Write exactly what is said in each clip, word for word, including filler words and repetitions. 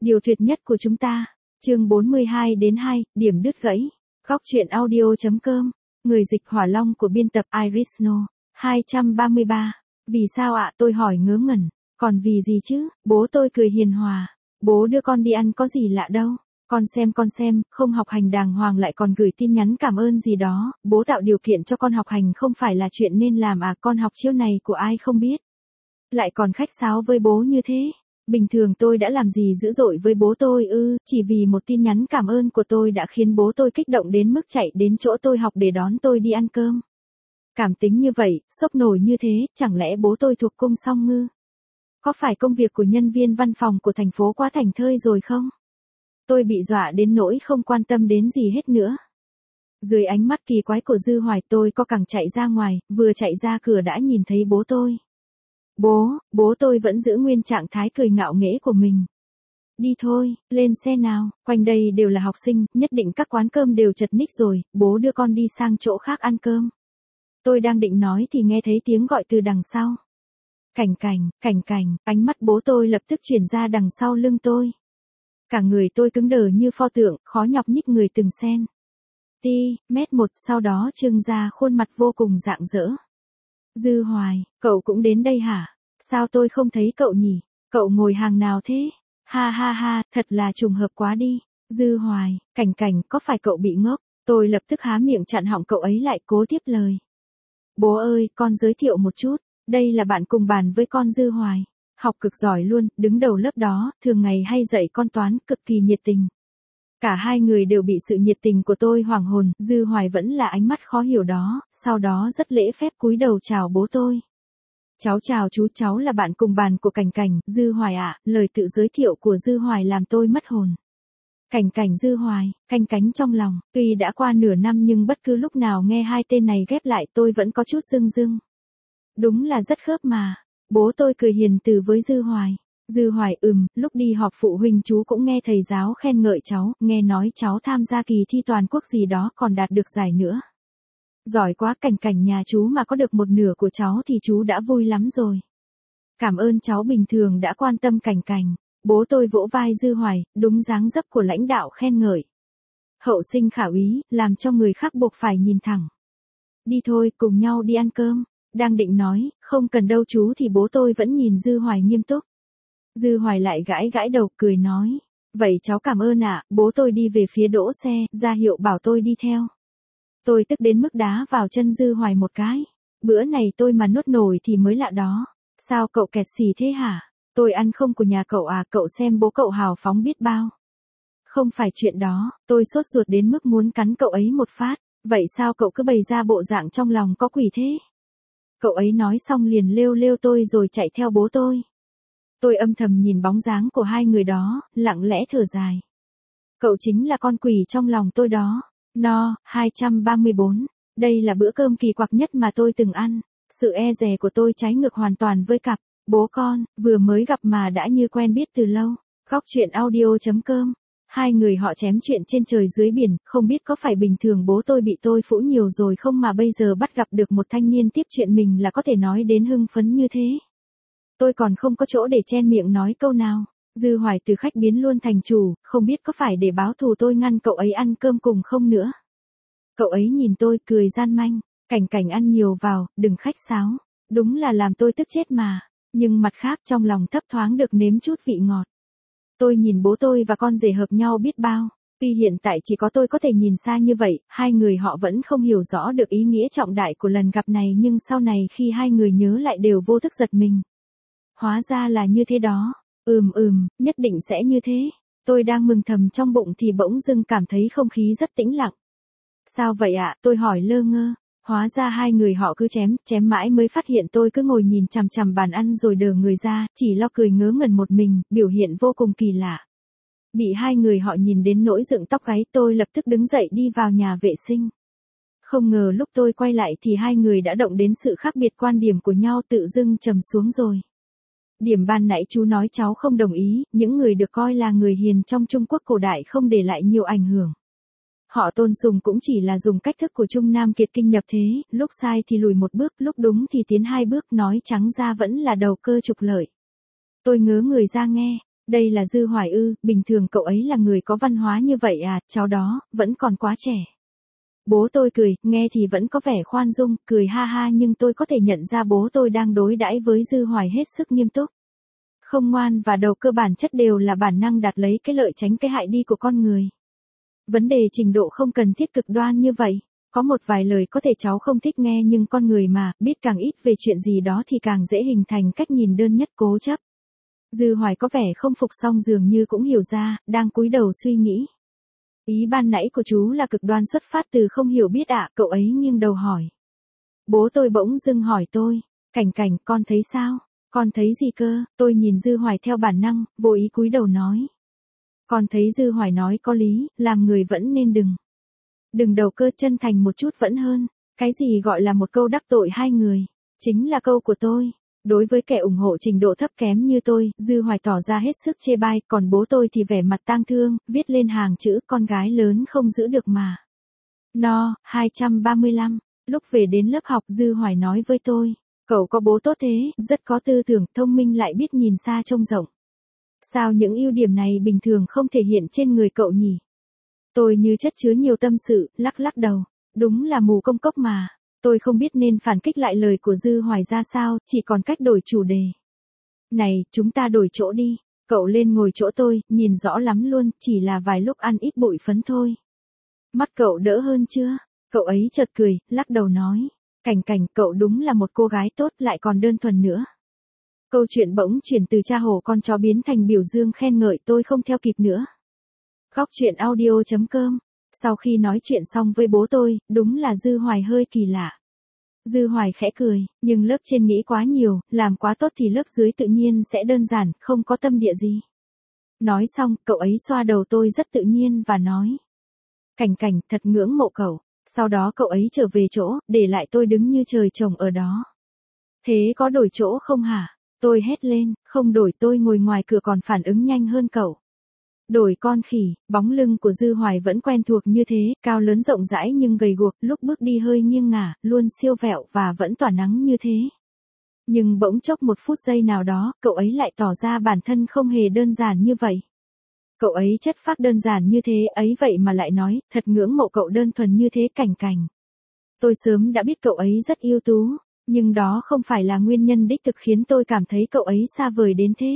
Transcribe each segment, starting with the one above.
Điều tuyệt nhất của chúng ta. Chương bốn mươi hai đến hai, điểm đứt gãy. Góc truyện audio.com. Người dịch Hỏa Long của biên tập Iris No. hai trăm ba mươi ba. Vì sao ạ? Tôi hỏi ngớ ngẩn. Còn vì gì chứ? Bố tôi cười hiền hòa. Bố đưa con đi ăn có gì lạ đâu. Con xem con xem, không học hành đàng hoàng lại còn gửi tin nhắn cảm ơn gì đó. Bố tạo điều kiện cho con học hành không phải là chuyện nên làm à? Con học chiêu này của ai không biết. Lại còn khách sáo với bố như thế. Bình thường tôi đã làm gì dữ dội với bố tôi ư, chỉ vì một tin nhắn cảm ơn của tôi đã khiến bố tôi kích động đến mức chạy đến chỗ tôi học để đón tôi đi ăn cơm. Cảm tính như vậy, sốc nổi như thế, chẳng lẽ bố tôi thuộc cung song ngư? Có phải công việc của nhân viên văn phòng của thành phố quá thành thơi rồi không? Tôi bị dọa đến nỗi không quan tâm đến gì hết nữa. Dưới ánh mắt kỳ quái của Dư Hoài tôi có càng chạy ra ngoài, vừa chạy ra cửa đã nhìn thấy bố tôi. Bố, bố tôi vẫn giữ nguyên trạng thái cười ngạo nghễ của mình. Đi thôi, lên xe nào, quanh đây đều là học sinh, nhất định các quán cơm đều chật ních rồi, bố đưa con đi sang chỗ khác ăn cơm. Tôi đang định nói thì nghe thấy tiếng gọi từ đằng sau. Cảnh cảnh, cảnh cảnh, ánh mắt bố tôi lập tức chuyển ra đằng sau lưng tôi. Cả người tôi cứng đờ như pho tượng, khó nhọc nhích người từng sen. Ti, mét một, sau đó trưng ra khuôn mặt vô cùng rạng rỡ. Dư Hoài, cậu cũng đến đây hả? Sao tôi không thấy cậu nhỉ? Cậu ngồi hàng nào thế? Ha ha ha, thật là trùng hợp quá đi. Dư Hoài, cảnh cảnh, có phải cậu bị ngốc? Tôi lập tức há miệng chặn họng cậu ấy lại cố tiếp lời. Bố ơi, con giới thiệu một chút. Đây là bạn cùng bàn với con Dư Hoài. Học cực giỏi luôn, đứng đầu lớp đó, thường ngày hay dạy con toán, cực kỳ nhiệt tình. Cả hai người đều bị sự nhiệt tình của tôi hoảng hồn, Dư Hoài vẫn là ánh mắt khó hiểu đó, sau đó rất lễ phép cúi đầu chào bố tôi. Cháu chào chú, cháu là bạn cùng bàn của Cảnh Cảnh, Dư Hoài ạ, lời tự giới thiệu của Dư Hoài làm tôi mất hồn. Cảnh Cảnh Dư Hoài, canh cánh trong lòng, tuy đã qua nửa năm nhưng bất cứ lúc nào nghe hai tên này ghép lại tôi vẫn có chút rưng rưng. Đúng là rất khớp mà. Bố tôi cười hiền từ với Dư Hoài. Dư Hoài ừm, lúc đi họp phụ huynh chú cũng nghe thầy giáo khen ngợi cháu, nghe nói cháu tham gia kỳ thi toàn quốc gì đó còn đạt được giải nữa. Giỏi quá, Cảnh Cảnh nhà chú mà có được một nửa của cháu thì chú đã vui lắm rồi. Cảm ơn cháu bình thường đã quan tâm Cảnh Cảnh. Bố tôi vỗ vai Dư Hoài, đúng dáng dấp của lãnh đạo khen ngợi. Hậu sinh khả úy, làm cho người khác buộc phải nhìn thẳng. Đi thôi, cùng nhau đi ăn cơm. Đang định nói, không cần đâu chú thì bố tôi vẫn nhìn Dư Hoài nghiêm túc. Dư Hoài lại gãi gãi đầu cười nói. Vậy cháu cảm ơn ạ, bố tôi đi về phía đỗ xe, ra hiệu bảo tôi đi theo. Tôi tức đến mức đá vào chân Dư Hoài một cái. Bữa này tôi mà nuốt nổi thì mới lạ đó. Sao cậu kẹt xì thế hả? Tôi ăn không của nhà cậu à, cậu xem bố cậu hào phóng biết bao. Không phải chuyện đó, tôi sốt ruột đến mức muốn cắn cậu ấy một phát. Vậy sao cậu cứ bày ra bộ dạng trong lòng có quỷ thế? Cậu ấy nói xong liền lêu lêu tôi rồi chạy theo bố tôi. Tôi âm thầm nhìn bóng dáng của hai người đó, lặng lẽ thở dài. Cậu chính là con quỷ trong lòng tôi đó. No, hai trăm ba mươi bốn. Đây là bữa cơm kỳ quặc nhất mà tôi từng ăn. Sự e dè của tôi trái ngược hoàn toàn với cặp bố con, vừa mới gặp mà đã như quen biết từ lâu. Góc truyện audio.com. Hai người họ chém chuyện trên trời dưới biển, không biết có phải bình thường bố tôi bị tôi phũ nhiều rồi không mà bây giờ bắt gặp được một thanh niên tiếp chuyện mình là có thể nói đến hưng phấn như thế. Tôi còn không có chỗ để chen miệng nói câu nào. Dư Hoài từ khách biến luôn thành chủ, không biết có phải để báo thù tôi ngăn cậu ấy ăn cơm cùng không nữa. Cậu ấy nhìn tôi cười gian manh, Cảnh Cảnh ăn nhiều vào, đừng khách sáo. Đúng là làm tôi tức chết mà, nhưng mặt khác trong lòng thấp thoáng được nếm chút vị ngọt. Tôi nhìn bố tôi và con rể hợp nhau biết bao. Tuy hiện tại chỉ có tôi có thể nhìn xa như vậy, hai người họ vẫn không hiểu rõ được ý nghĩa trọng đại của lần gặp này nhưng sau này khi hai người nhớ lại đều vô thức giật mình. Hóa ra là như thế đó. Ừm ừm, nhất định sẽ như thế. Tôi đang mừng thầm trong bụng thì bỗng dưng cảm thấy không khí rất tĩnh lặng. Sao vậy ạ? Tôi hỏi lơ ngơ. Hóa ra hai người họ cứ chém, chém mãi mới phát hiện tôi cứ ngồi nhìn chằm chằm bàn ăn rồi đờ người ra, chỉ lo cười ngớ ngẩn một mình, biểu hiện vô cùng kỳ lạ. Bị hai người họ nhìn đến nỗi dựng tóc gáy, tôi lập tức đứng dậy đi vào nhà vệ sinh. Không ngờ lúc tôi quay lại thì hai người đã động đến sự khác biệt quan điểm của nhau tự dưng trầm xuống rồi. Điểm ban nãy chú nói cháu không đồng ý, những người được coi là người hiền trong Trung Quốc cổ đại không để lại nhiều ảnh hưởng. Họ tôn sùng cũng chỉ là dùng cách thức của Trung Nam kiệt kinh nhập thế, lúc sai thì lùi một bước, lúc đúng thì tiến hai bước, nói trắng ra vẫn là đầu cơ trục lợi. Tôi ngớ người ra nghe, Đây là Dư Hoài ư, bình thường cậu ấy là người có văn hóa như vậy à, cháu đó, vẫn còn quá trẻ. Bố tôi cười, nghe thì vẫn có vẻ khoan dung, cười ha ha nhưng tôi có thể nhận ra bố tôi đang đối đãi với Dư Hoài hết sức nghiêm túc. Không ngoan và đầu cơ bản chất đều là bản năng đạt lấy cái lợi tránh cái hại đi của con người. Vấn đề trình độ không cần thiết cực đoan như vậy. Có một vài lời có thể cháu không thích nghe nhưng con người mà, biết càng ít về chuyện gì đó thì càng dễ hình thành cách nhìn đơn nhất cố chấp. Dư Hoài có vẻ không phục song dường như cũng hiểu ra, đang cúi đầu suy nghĩ. Ý ban nãy của chú là cực đoan xuất phát từ không hiểu biết ạ, cậu ấy nghiêng đầu hỏi. Bố tôi bỗng dưng hỏi tôi, Cảnh Cảnh, con thấy sao? Con thấy gì cơ? Tôi nhìn Dư Hoài theo bản năng, vô ý cúi đầu nói. Con thấy Dư Hoài nói có lý, làm người vẫn nên đừng. Đừng đầu cơ, chân thành một chút vẫn hơn. Cái gì gọi là một câu đắc tội hai người? Chính là câu của tôi. Đối với kẻ ủng hộ trình độ thấp kém như tôi, Dư Hoài tỏ ra hết sức chê bai, còn bố tôi thì vẻ mặt tang thương, viết lên hàng chữ con gái lớn không giữ được mà. No, hai trăm ba mươi lăm. Lúc về đến lớp học Dư Hoài nói với tôi, cậu có bố tốt thế, rất có tư tưởng, thông minh lại biết nhìn xa trông rộng. Sao những ưu điểm này bình thường không thể hiện trên người cậu nhỉ? Tôi như chất chứa nhiều tâm sự, lắc lắc đầu. Đúng là mù công cốc mà. Tôi không biết nên phản kích lại lời của Dư Hoài ra sao, chỉ còn cách đổi chủ đề. Này, chúng ta đổi chỗ đi. Cậu lên ngồi chỗ tôi, nhìn rõ lắm luôn, chỉ là vài lúc ăn ít bụi phấn thôi. Mắt cậu đỡ hơn chưa? Cậu ấy chợt cười, lắc đầu nói. Cảnh Cảnh, cậu đúng là một cô gái tốt lại còn đơn thuần nữa. Câu chuyện bỗng chuyển từ cha hổ con chó biến thành biểu dương khen ngợi, tôi không theo kịp nữa. Góc chuyện audio chấm com. Sau khi nói chuyện xong với bố tôi, đúng là Dư Hoài hơi kỳ lạ. Dư Hoài khẽ cười, nhưng lớp trên nghĩ quá nhiều, làm quá tốt thì lớp dưới tự nhiên sẽ đơn giản, không có tâm địa gì. Nói xong, cậu ấy xoa đầu tôi rất tự nhiên và nói. Cảnh Cảnh, thật ngưỡng mộ cậu. Sau đó cậu ấy trở về chỗ, để lại tôi đứng như trời trồng ở đó. Thế có đổi chỗ không hả? Tôi hét lên, không đổi, tôi ngồi ngoài cửa còn phản ứng nhanh hơn cậu. Đổi con khỉ, bóng lưng của Dư Hoài vẫn quen thuộc như thế, cao lớn rộng rãi nhưng gầy guộc, lúc bước đi hơi nghiêng ngả, luôn siêu vẹo và vẫn tỏa nắng như thế. Nhưng bỗng chốc một phút giây nào đó, cậu ấy lại tỏ ra bản thân không hề đơn giản như vậy. Cậu ấy chất phác đơn giản như thế ấy vậy mà lại nói, thật ngưỡng mộ cậu đơn thuần như thế. Cảnh Cảnh. Tôi sớm đã biết cậu ấy rất ưu tú, nhưng đó không phải là nguyên nhân đích thực khiến tôi cảm thấy cậu ấy xa vời đến thế.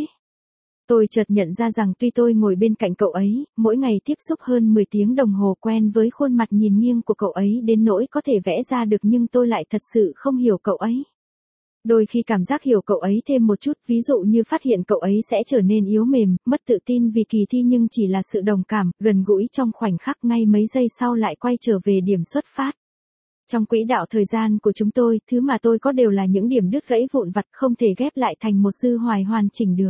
Tôi chợt nhận ra rằng tuy tôi ngồi bên cạnh cậu ấy, mỗi ngày tiếp xúc hơn mười tiếng đồng hồ quen với khuôn mặt nhìn nghiêng của cậu ấy đến nỗi có thể vẽ ra được nhưng tôi lại thật sự không hiểu cậu ấy. Đôi khi cảm giác hiểu cậu ấy thêm một chút, ví dụ như phát hiện cậu ấy sẽ trở nên yếu mềm, mất tự tin vì kỳ thi nhưng chỉ là sự đồng cảm, gần gũi trong khoảnh khắc ngay mấy giây sau lại quay trở về điểm xuất phát. Trong quỹ đạo thời gian của chúng tôi, thứ mà tôi có đều là những điểm đứt gãy vụn vặt không thể ghép lại thành một Dư Hoài hoàn chỉnh được.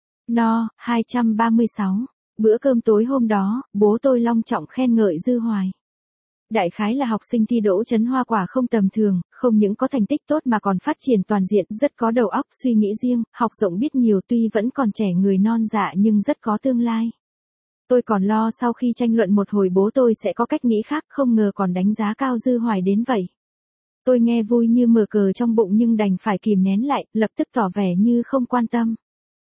No, hai trăm ba mươi sáu. Bữa cơm tối hôm đó, bố tôi long trọng khen ngợi Dư Hoài. Đại khái là học sinh thi đỗ chấn hoa quả không tầm thường, không những có thành tích tốt mà còn phát triển toàn diện, rất có đầu óc, suy nghĩ riêng, học rộng biết nhiều tuy vẫn còn trẻ người non dạ nhưng rất có tương lai. Tôi còn lo sau khi tranh luận một hồi bố tôi sẽ có cách nghĩ khác, không ngờ còn đánh giá cao Dư Hoài đến vậy. Tôi nghe vui như mở cờ trong bụng nhưng đành phải kìm nén lại, lập tức tỏ vẻ như không quan tâm.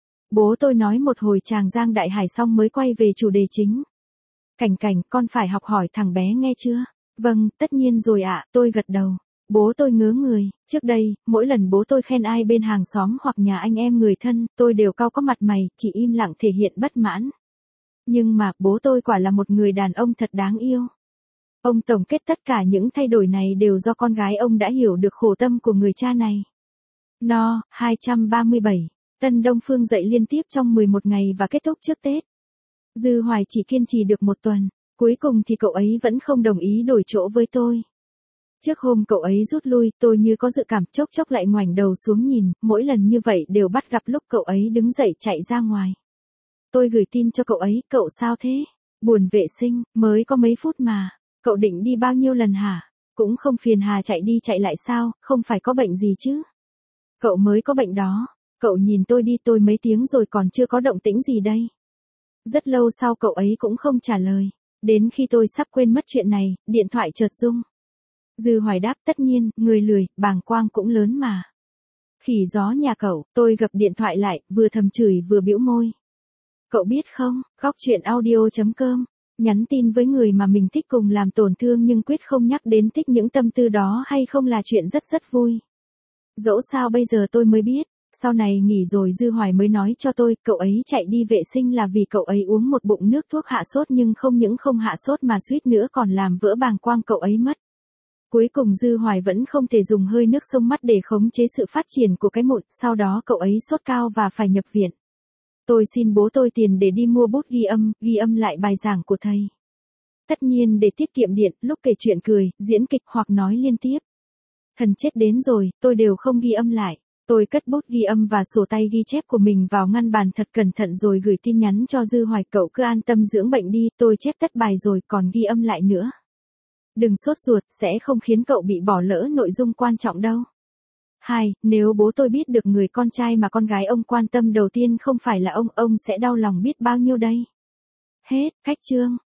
Bố tôi nói một hồi tràng giang đại hải xong mới quay về chủ đề chính. Cảnh Cảnh, con phải học hỏi thằng bé nghe chưa? Vâng, tất nhiên rồi ạ, tôi gật đầu. Bố tôi ngớ người, trước đây, mỗi lần bố tôi khen ai bên hàng xóm hoặc nhà anh em người thân, tôi đều cau có mặt mày, chỉ im lặng thể hiện bất mãn. Nhưng mà, bố tôi quả là một người đàn ông thật đáng yêu. Ông tổng kết tất cả những thay đổi này đều do con gái ông đã hiểu được khổ tâm của người cha này. No, hai trăm ba mươi bảy. Tân Đông Phương dậy liên tiếp trong mười một ngày và kết thúc trước Tết. Dư Hoài chỉ kiên trì được một tuần, cuối cùng thì cậu ấy vẫn không đồng ý đổi chỗ với tôi. Trước hôm cậu ấy rút lui, tôi như có dự cảm chốc chốc lại ngoảnh đầu xuống nhìn, mỗi lần như vậy đều bắt gặp lúc cậu ấy đứng dậy chạy ra ngoài. Tôi gửi tin cho cậu ấy, cậu sao thế? Buồn vệ sinh, mới có mấy phút mà, cậu định đi bao nhiêu lần hả? Cũng không phiền hà chạy đi chạy lại sao, không phải có bệnh gì chứ? Cậu mới có bệnh đó. Cậu nhìn tôi đi, tôi mấy tiếng rồi còn chưa có động tĩnh gì đây. Rất lâu sau cậu ấy cũng không trả lời. Đến khi tôi sắp quên mất chuyện này, điện thoại chợt rung. Dư Hoài đáp, tất nhiên, người lười, bàng quang cũng lớn mà. Khỉ gió nhà cậu, tôi gập điện thoại lại, vừa thầm chửi vừa bĩu môi. Cậu biết không, góc chuyện audio.com, nhắn tin với người mà mình thích cùng làm tổn thương nhưng quyết không nhắc đến thích những tâm tư đó hay không là chuyện rất rất vui. Dẫu sao bây giờ tôi mới biết, sau này nghỉ rồi Dư Hoài mới nói cho tôi, cậu ấy chạy đi vệ sinh là vì cậu ấy uống một bụng nước thuốc hạ sốt nhưng không những không hạ sốt mà suýt nữa còn làm vỡ bàng quang cậu ấy mất. Cuối cùng Dư Hoài vẫn không thể dùng hơi nước sông mắt để khống chế sự phát triển của cái mụn, sau đó cậu ấy sốt cao và phải nhập viện. Tôi xin bố tôi tiền để đi mua bút ghi âm, ghi âm lại bài giảng của thầy. Tất nhiên để tiết kiệm điện, lúc kể chuyện cười, diễn kịch hoặc nói liên tiếp. Thần chết đến rồi, tôi đều không ghi âm lại. Tôi cất bút ghi âm và sổ tay ghi chép của mình vào ngăn bàn thật cẩn thận rồi gửi tin nhắn cho Dư Hoài, cậu cứ an tâm dưỡng bệnh đi, tôi chép tất bài rồi còn ghi âm lại nữa. Đừng sốt ruột, sẽ không khiến cậu bị bỏ lỡ nội dung quan trọng đâu. Hai, nếu bố tôi biết được người con trai mà con gái ông quan tâm đầu tiên không phải là ông, ông sẽ đau lòng biết bao nhiêu đây. Hết, cách chương.